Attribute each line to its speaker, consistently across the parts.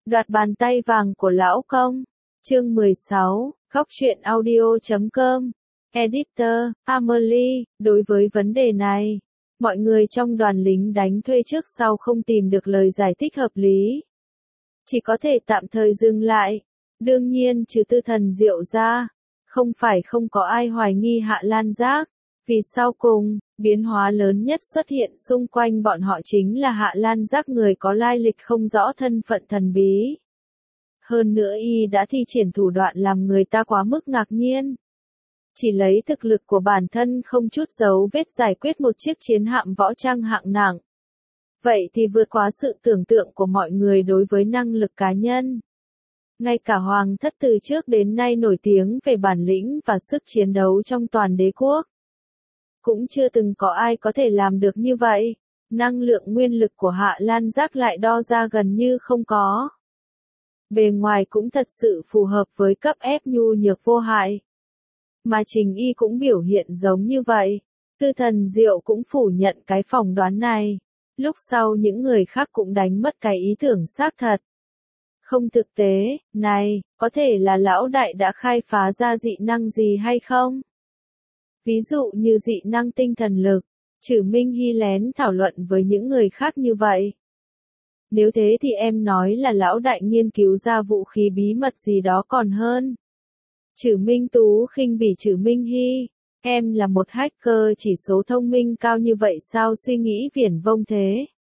Speaker 1: Đoạt bàn tay vàng của lão công. Chương 16, Góc truyện audio.com. Editor, Amelie, đối với vấn đề này, mọi người trong đoàn lính đánh thuê trước sau không tìm được lời giải thích hợp lý. Chỉ có thể tạm thời dừng lại. Đương nhiên trừ Tư Thần Diệu ra, không phải không có ai hoài nghi Hạ Lan Giác. Vì sau cùng, biến hóa lớn nhất xuất hiện xung quanh bọn họ chính là Hạ Lan Giác, người có lai lịch không rõ thân phận thần bí. Hơn nữa y đã thi triển thủ đoạn làm người ta quá mức ngạc nhiên. Chỉ lấy thực lực của bản thân không chút dấu vết giải quyết một chiếc chiến hạm võ trang hạng nặng. Vậy thì vượt quá sự tưởng tượng của mọi người đối với năng lực cá nhân. Ngay cả Hoàng thất từ trước đến nay nổi tiếng về bản lĩnh và sức chiến đấu trong toàn đế quốc. Cũng chưa từng có ai có thể làm được như vậy. Năng lượng nguyên lực của Hạ Lan Giác lại đo ra gần như không có. Bề ngoài cũng thật sự phù hợp với cấp ép nhu nhược vô hại. Mà Trình Y cũng biểu hiện giống như vậy. Tư Thần Diệu cũng phủ nhận cái phỏng đoán này. Lúc sau những người khác cũng đánh mất cái ý tưởng xác thật. Không thực tế, này, có thể là lão đại đã khai phá ra dị năng gì hay không? Ví dụ như dị năng tinh thần lực, Trử Minh Hy lén thảo luận với những người khác như vậy. Nếu thế thì em nói là lão đại nghiên cứu ra vũ khí bí mật gì đó còn hơn. Trử Minh Tú khinh bỉ Trử Minh Hy, em là một hacker chỉ số thông minh cao như vậy sao suy nghĩ viển vông thế?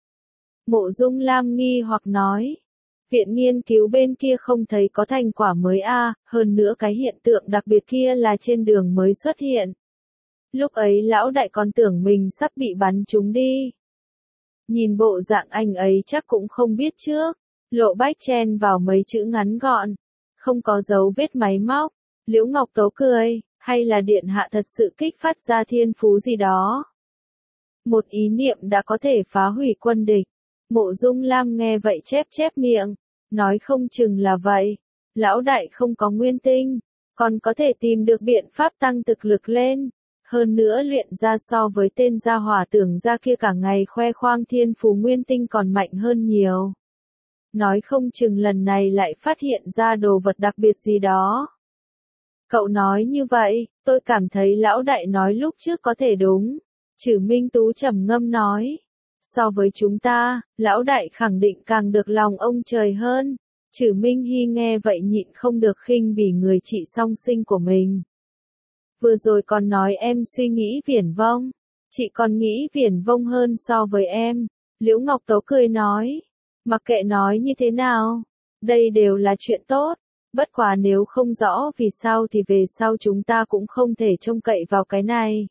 Speaker 1: Mộ Dung Lam nghi hoặc nói. Viện nghiên cứu bên kia không thấy có thành quả mới hơn nữa cái hiện tượng đặc biệt kia là trên đường mới xuất hiện. Lúc ấy lão đại còn tưởng mình sắp bị bắn trúng đi. Nhìn bộ dạng anh ấy chắc cũng không biết trước. Lộ Bách chen vào mấy chữ ngắn gọn. Không có dấu vết máy móc. Liễu Ngọc Tố cười, hay là điện hạ thật sự kích phát ra thiên phú gì đó. Một ý niệm đã có thể phá hủy quân địch. Mộ Dung Lam nghe vậy chép miệng. Nói không chừng là vậy. Lão đại không có nguyên tinh. Còn có thể tìm được biện pháp tăng thực lực lên. Hơn nữa luyện ra so với tên gia hỏa tưởng ra kia cả ngày khoe khoang thiên phú nguyên tinh còn mạnh hơn nhiều. Nói không chừng lần này lại phát hiện ra đồ vật đặc biệt gì đó. Cậu nói như vậy, tôi cảm thấy lão đại nói lúc trước có thể đúng. Trử Minh Tú trầm ngâm nói. So với chúng ta, lão đại khẳng định càng được lòng ông trời hơn. Trử Minh Hy nghe vậy nhịn không được khinh bỉ người chị song sinh của mình. Vừa rồi còn nói em suy nghĩ viển vông. Chị còn nghĩ viển vông hơn so với em. Liễu Ngọc Tố cười nói. Mặc kệ nói như thế nào. Đây đều là chuyện tốt. Bất quá nếu không rõ vì sao thì về sau chúng ta cũng không thể trông cậy vào cái này.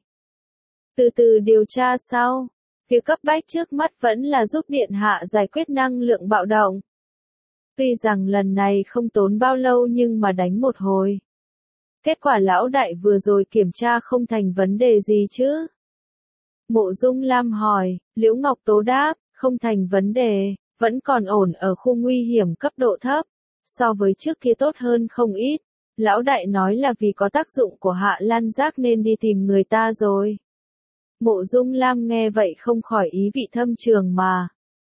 Speaker 1: Từ từ điều tra sau. Việc cấp bách trước mắt vẫn là giúp điện hạ giải quyết năng lượng bạo động. Tuy rằng lần này không tốn bao lâu nhưng mà đánh một hồi. Kết quả lão đại vừa rồi kiểm tra không thành vấn đề gì chứ? Mộ Dung Lam hỏi, Liễu Ngọc Tố đáp, không thành vấn đề, vẫn còn ổn ở khu nguy hiểm cấp độ thấp. So với trước kia tốt hơn không ít. Lão đại nói là vì có tác dụng của Hạ Lan Giác nên đi tìm người ta rồi. Mộ Dung Lam nghe vậy không khỏi ý vị thâm trường mà.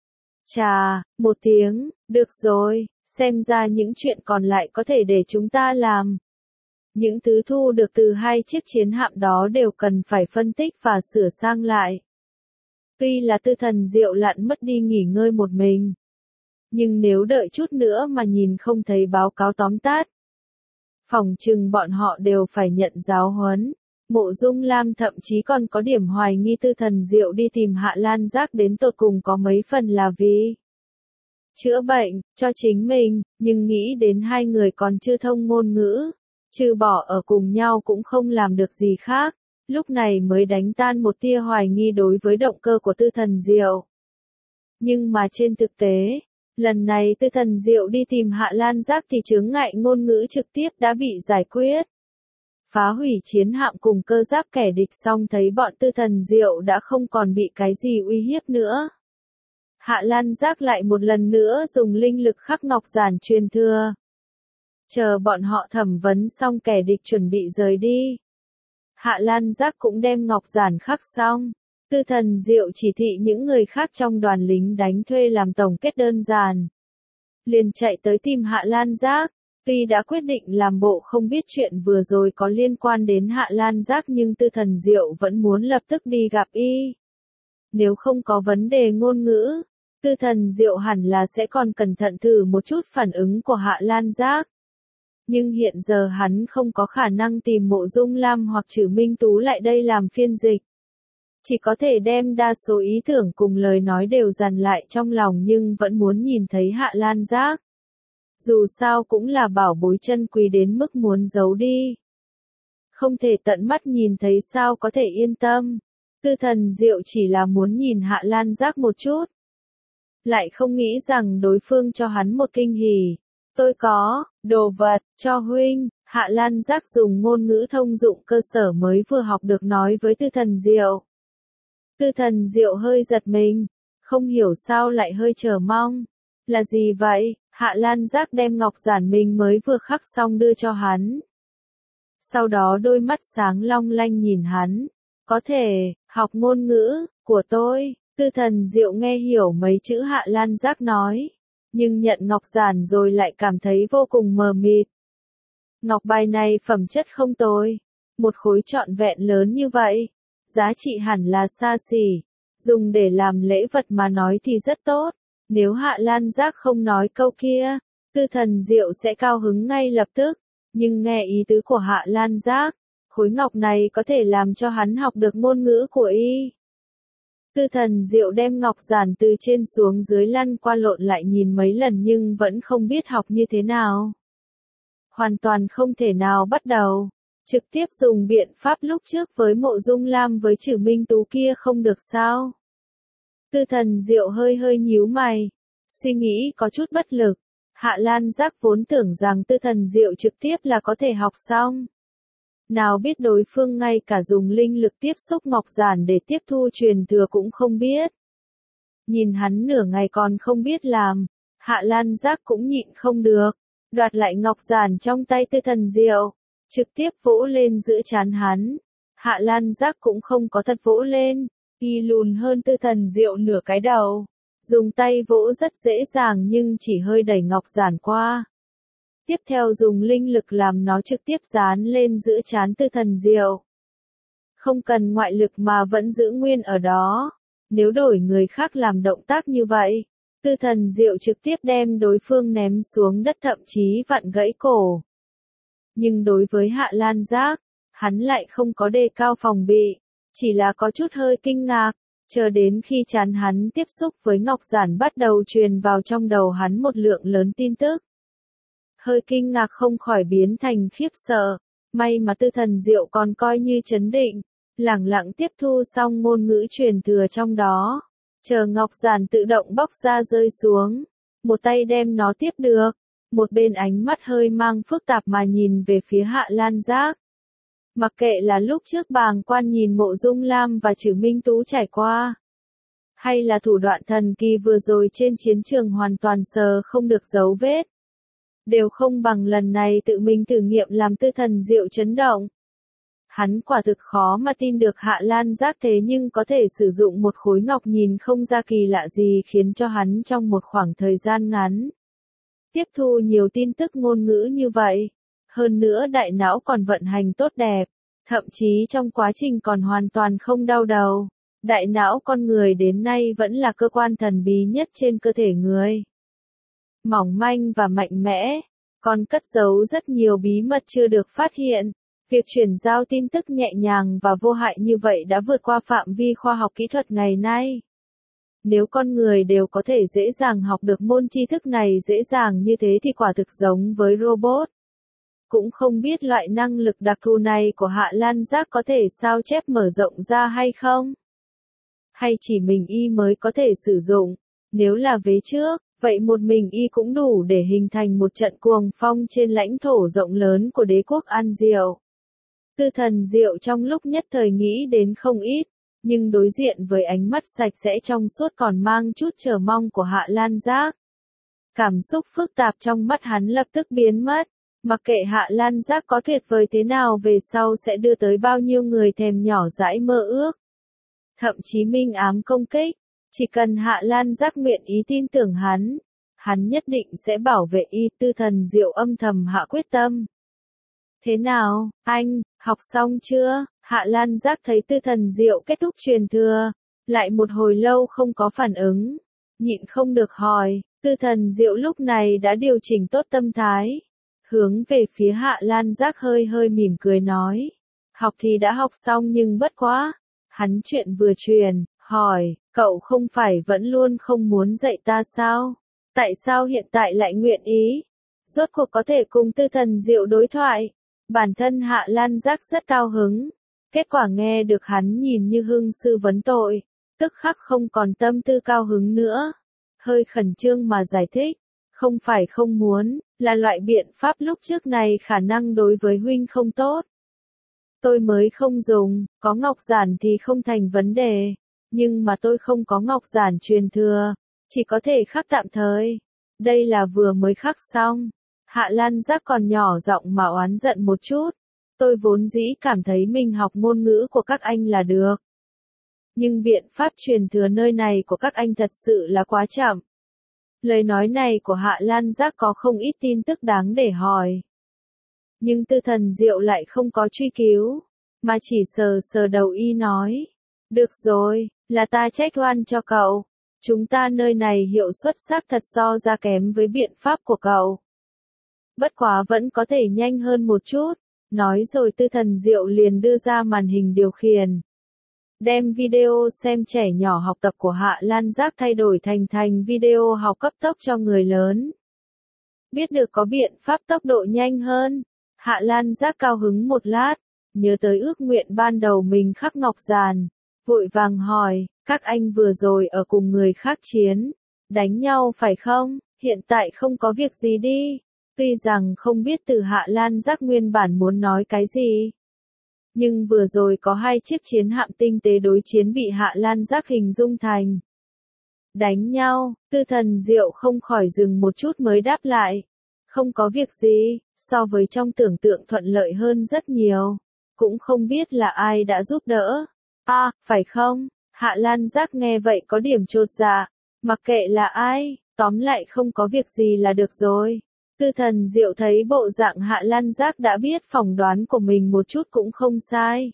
Speaker 1: Chà, một tiếng, được rồi, xem ra những chuyện còn lại có thể để chúng ta làm. Những thứ thu được từ hai chiếc chiến hạm đó đều cần phải phân tích và sửa sang lại. Tuy là Tư Thần Diệu lặn mất đi nghỉ ngơi một mình. Nhưng nếu đợi chút nữa mà nhìn không thấy báo cáo tóm tắt. Phỏng chừng bọn họ đều phải nhận giáo huấn. Mộ Dung Lam thậm chí còn có điểm hoài nghi Tư Thần Diệu đi tìm Hạ Lan Giác đến tột cùng có mấy phần là vì chữa bệnh, cho chính mình, nhưng nghĩ đến hai người còn chưa thông ngôn ngữ. Trừ bỏ ở cùng nhau cũng không làm được gì khác, lúc này mới đánh tan một tia hoài nghi đối với động cơ của Tư Thần Diệu. Nhưng mà trên thực tế, lần này Tư Thần Diệu đi tìm Hạ Lan Giác thì chướng ngại ngôn ngữ trực tiếp đã bị giải quyết. Phá hủy chiến hạm cùng cơ giáp kẻ địch xong thấy bọn Tư Thần Diệu đã không còn bị cái gì uy hiếp nữa. Hạ Lan Giác lại một lần nữa dùng linh lực khắc ngọc giản truyền thừa. Chờ bọn họ thẩm vấn xong kẻ địch chuẩn bị rời đi. Hạ Lan Giác cũng đem ngọc giản khắc xong. Tư Thần Diệu chỉ thị những người khác trong đoàn lính đánh thuê làm tổng kết đơn giản. liền chạy tới tìm Hạ Lan Giác. Tuy đã quyết định làm bộ không biết chuyện vừa rồi có liên quan đến Hạ Lan Giác nhưng Tư Thần Diệu vẫn muốn lập tức đi gặp y. Nếu không có vấn đề ngôn ngữ, Tư Thần Diệu hẳn là sẽ còn cẩn thận thử một chút phản ứng của Hạ Lan Giác. Nhưng hiện giờ hắn không có khả năng tìm Mộ Dung Lam hoặc Trử Minh Tú lại đây làm phiên dịch. Chỉ có thể đem đa số ý tưởng cùng lời nói đều dằn lại trong lòng nhưng vẫn muốn nhìn thấy Hạ Lan Giác. Dù sao cũng là bảo bối chân quý đến mức muốn giấu đi. Không thể tận mắt nhìn thấy sao có thể yên tâm. Tư Thần Diệu chỉ là muốn nhìn Hạ Lan Giác một chút. Lại không nghĩ rằng đối phương cho hắn một kinh hỉ. Tôi có đồ vật cho huynh. Hạ Lan Giác dùng ngôn ngữ thông dụng cơ sở mới vừa học được nói với Tư Thần Diệu. Tư Thần Diệu hơi giật mình, không hiểu sao lại hơi chờ mong. Là gì vậy? Hạ Lan Giác đem ngọc giản mình mới vừa khắc xong đưa cho hắn. Sau đó đôi mắt sáng long lanh nhìn hắn. Có thể, học ngôn ngữ của tôi. Tư Thần Diệu nghe hiểu mấy chữ Hạ Lan Giác nói. Nhưng nhận ngọc giản rồi lại cảm thấy vô cùng mờ mịt. Ngọc bài này phẩm chất không tồi. Một khối trọn vẹn lớn như vậy. Giá trị hẳn là xa xỉ. Dùng để làm lễ vật mà nói thì rất tốt. Nếu Hạ Lan Giác không nói câu kia, Tư Thần Diệu sẽ cao hứng ngay lập tức. Nhưng nghe ý tứ của Hạ Lan Giác, khối ngọc này có thể làm cho hắn học được ngôn ngữ của y. Tư Thần Diệu đem ngọc giản từ trên xuống dưới lăn qua lộn lại nhìn mấy lần nhưng vẫn không biết học như thế nào. Hoàn toàn không thể nào bắt đầu. Trực tiếp dùng biện pháp lúc trước với Mộ Dung Lam với Trử Minh Tú kia không được sao? Tư Thần Diệu hơi nhíu mày, suy nghĩ có chút bất lực. Hạ Lan Giác vốn tưởng rằng Tư Thần Diệu trực tiếp là có thể học xong. Nào biết đối phương ngay cả dùng linh lực tiếp xúc ngọc giản để tiếp thu truyền thừa cũng không biết. Nhìn hắn nửa ngày còn không biết làm, Hạ Lan Giác cũng nhịn không được, đoạt lại ngọc giản trong tay Tư Thần Diệu, trực tiếp vỗ lên giữa trán hắn. Hạ Lan Giác cũng không có thật vỗ lên, y lùn hơn Tư Thần Diệu nửa cái đầu. Dùng tay vỗ rất dễ dàng nhưng chỉ hơi đẩy ngọc giản qua. Tiếp theo dùng linh lực làm nó trực tiếp dán lên giữa trán Tư Thần Diệu. Không cần ngoại lực mà vẫn giữ nguyên ở đó. Nếu đổi người khác làm động tác như vậy, Tư Thần Diệu trực tiếp đem đối phương ném xuống đất thậm chí vặn gãy cổ. Nhưng đối với Hạ Lan Giác, hắn lại không có đề cao phòng bị, chỉ là có chút hơi kinh ngạc, chờ đến khi trán hắn tiếp xúc với ngọc giản bắt đầu truyền vào trong đầu hắn một lượng lớn tin tức. Hơi kinh ngạc không khỏi biến thành khiếp sợ, may mà Tư Thần Diệu còn coi như trấn định, lẳng lặng tiếp thu xong ngôn ngữ truyền thừa trong đó, chờ ngọc giản tự động bóc ra rơi xuống, một tay đem nó tiếp được, một bên ánh mắt hơi mang phức tạp mà nhìn về phía Hạ Lan Giác. Mặc kệ là lúc trước bàng quan nhìn Mộ Dung Lam và Trử Minh Tú trải qua, hay là thủ đoạn thần kỳ vừa rồi trên chiến trường hoàn toàn sờ không được dấu vết, đều không bằng lần này tự mình thử nghiệm làm Tư Thần Diệu chấn động. Hắn quả thực khó mà tin được Hạ Lan Giác thế nhưng có thể sử dụng một khối ngọc nhìn không ra kỳ lạ gì khiến cho hắn trong một khoảng thời gian ngắn tiếp thu nhiều tin tức ngôn ngữ như vậy. Hơn nữa đại não còn vận hành tốt đẹp, thậm chí trong quá trình còn hoàn toàn không đau đầu. Đại não con người đến nay vẫn là cơ quan thần bí nhất trên cơ thể người. Mỏng manh và mạnh mẽ, còn cất giấu rất nhiều bí mật chưa được phát hiện. Việc chuyển giao tin tức nhẹ nhàng và vô hại như vậy đã vượt qua phạm vi khoa học kỹ thuật ngày nay. Nếu con người đều có thể dễ dàng học được môn tri thức này dễ dàng như thế thì quả thực giống với robot. Cũng không biết loại năng lực đặc thù này của Hạ Lan Giác có thể sao chép mở rộng ra hay không? Hay chỉ mình y mới có thể sử dụng? Nếu là vế trước, vậy một mình y cũng đủ để hình thành một trận cuồng phong trên lãnh thổ rộng lớn của đế quốc An Diệu. Tư Thần Diệu trong lúc nhất thời nghĩ đến không ít, nhưng đối diện với ánh mắt sạch sẽ trong suốt còn mang chút chờ mong của Hạ Lan Giác. Cảm xúc phức tạp trong mắt hắn lập tức biến mất, mặc kệ Hạ Lan Giác có tuyệt vời thế nào về sau sẽ đưa tới bao nhiêu người thèm nhỏ dãi mơ ước. Thậm chí minh ám công kích, chỉ cần Hạ Lan Giác nguyện ý tin tưởng hắn hắn nhất định sẽ bảo vệ y. Tư Thần Diệu âm thầm hạ quyết tâm. Thế nào, anh, học xong chưa? Hạ Lan Giác thấy Tư Thần Diệu kết thúc truyền thừa, lại một hồi lâu không có phản ứng, nhịn không được hỏi. Tư Thần Diệu lúc này đã điều chỉnh tốt tâm thái, hướng về phía Hạ Lan Giác hơi hơi mỉm cười nói. Học thì đã học xong nhưng bất quá. Hắn chuyện vừa truyền, hỏi, cậu không phải vẫn luôn không muốn dạy ta sao? Tại sao hiện tại lại nguyện ý? Rốt cuộc có thể cùng Tư Thần Diệu đối thoại. Bản thân Hạ Lan Giác rất cao hứng. Kết quả nghe được hắn nhìn như hưng sư vấn tội, tức khắc không còn tâm tư cao hứng nữa. Hơi khẩn trương mà giải thích, không phải không muốn, là loại biện pháp lúc trước này khả năng đối với huynh không tốt. Tôi mới không dùng, có ngọc giản thì không thành vấn đề, nhưng mà tôi không có ngọc giản truyền thừa, chỉ có thể khắc tạm thời. Đây là vừa mới khắc xong. Hạ Lan Giác còn nhỏ giọng mà oán giận một chút. Tôi vốn dĩ cảm thấy mình học ngôn ngữ của các anh là được. Nhưng biện pháp truyền thừa nơi này của các anh thật sự là quá chậm. Lời nói này của Hạ Lan Giác có không ít tin tức đáng để hỏi. Nhưng Tư Thần Diệu lại không có truy cứu, mà chỉ sờ sờ đầu y nói. Được rồi, là ta trách oan cho cậu. Chúng ta nơi này hiệu suất xác thật so ra kém với biện pháp của cậu. Bất quá vẫn có thể nhanh hơn một chút. Nói rồi Tư Thần Diệu liền đưa ra màn hình điều khiển. Đem video xem trẻ nhỏ học tập của Hạ Lan Giác thay đổi thành video học cấp tốc cho người lớn. Biết được có biện pháp tốc độ nhanh hơn. Hạ Lan Giác cao hứng một lát, nhớ tới ước nguyện ban đầu mình khắc ngọc giản, vội vàng hỏi, các anh vừa rồi ở cùng người khác chiến, đánh nhau phải không? Hiện tại không có việc gì đi. Tuy rằng không biết từ Hạ Lan Giác nguyên bản muốn nói cái gì, nhưng vừa rồi có hai chiếc chiến hạm tinh tế đối chiến bị Hạ Lan Giác hình dung thành đánh nhau. Tư Thần Diệu không khỏi dừng một chút mới đáp lại. Không có việc gì, so với trong tưởng tượng thuận lợi hơn rất nhiều. Cũng không biết là ai đã giúp đỡ. À, phải không? Hạ Lan Giác nghe vậy có điểm chột dạ. Mặc kệ là ai, tóm lại không có việc gì là được rồi. Tư Thần Diệu thấy bộ dạng Hạ Lan Giác đã biết phỏng đoán của mình một chút cũng không sai.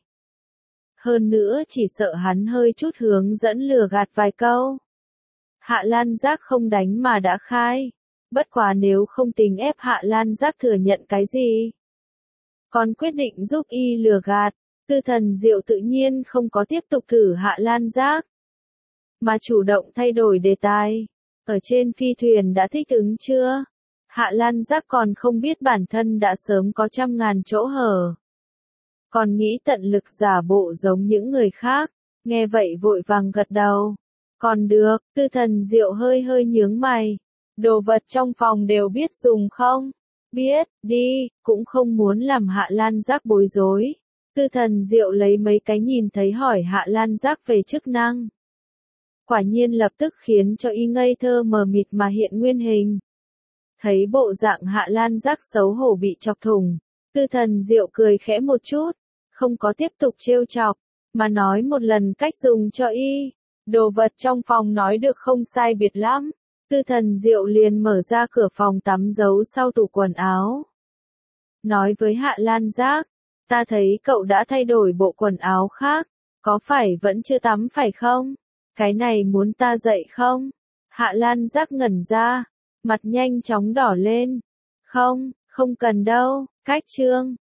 Speaker 1: Hơn nữa chỉ sợ hắn hơi chút hướng dẫn lừa gạt vài câu. Hạ Lan Giác không đánh mà đã khai. Bất quá nếu không tính ép Hạ Lan Giác thừa nhận cái gì, còn quyết định giúp y lừa gạt, Tư Thần Diệu tự nhiên không có tiếp tục thử Hạ Lan Giác, mà chủ động thay đổi đề tài. Ở trên phi thuyền đã thích ứng chưa? Hạ Lan Giác còn không biết bản thân đã sớm có trăm ngàn chỗ hở. Còn nghĩ tận lực giả bộ giống những người khác, nghe vậy vội vàng gật đầu. Còn được, Tư Thần Diệu hơi hơi nhướng mày. Đồ vật trong phòng đều biết dùng không? Biết, đi, cũng không muốn làm Hạ Lan Giác bối rối. Tư Thần Diệu lấy mấy cái nhìn thấy hỏi Hạ Lan Giác về chức năng. Quả nhiên lập tức khiến cho y ngây thơ mờ mịt mà hiện nguyên hình. Thấy bộ dạng Hạ Lan Giác xấu hổ bị chọc thủng, Tư Thần Diệu cười khẽ một chút, không có tiếp tục trêu chọc, mà nói một lần cách dùng cho y. Đồ vật trong phòng nói được không sai biệt lắm. Tư Thần Diệu liền mở ra cửa phòng tắm giấu sau tủ quần áo. Nói với Hạ Lan Giác, ta thấy cậu đã thay đổi bộ quần áo khác, có phải vẫn chưa tắm phải không? Cái này muốn ta dạy không? Hạ Lan Giác ngẩn ra, mặt nhanh chóng đỏ lên. Không, không cần đâu, cách chương.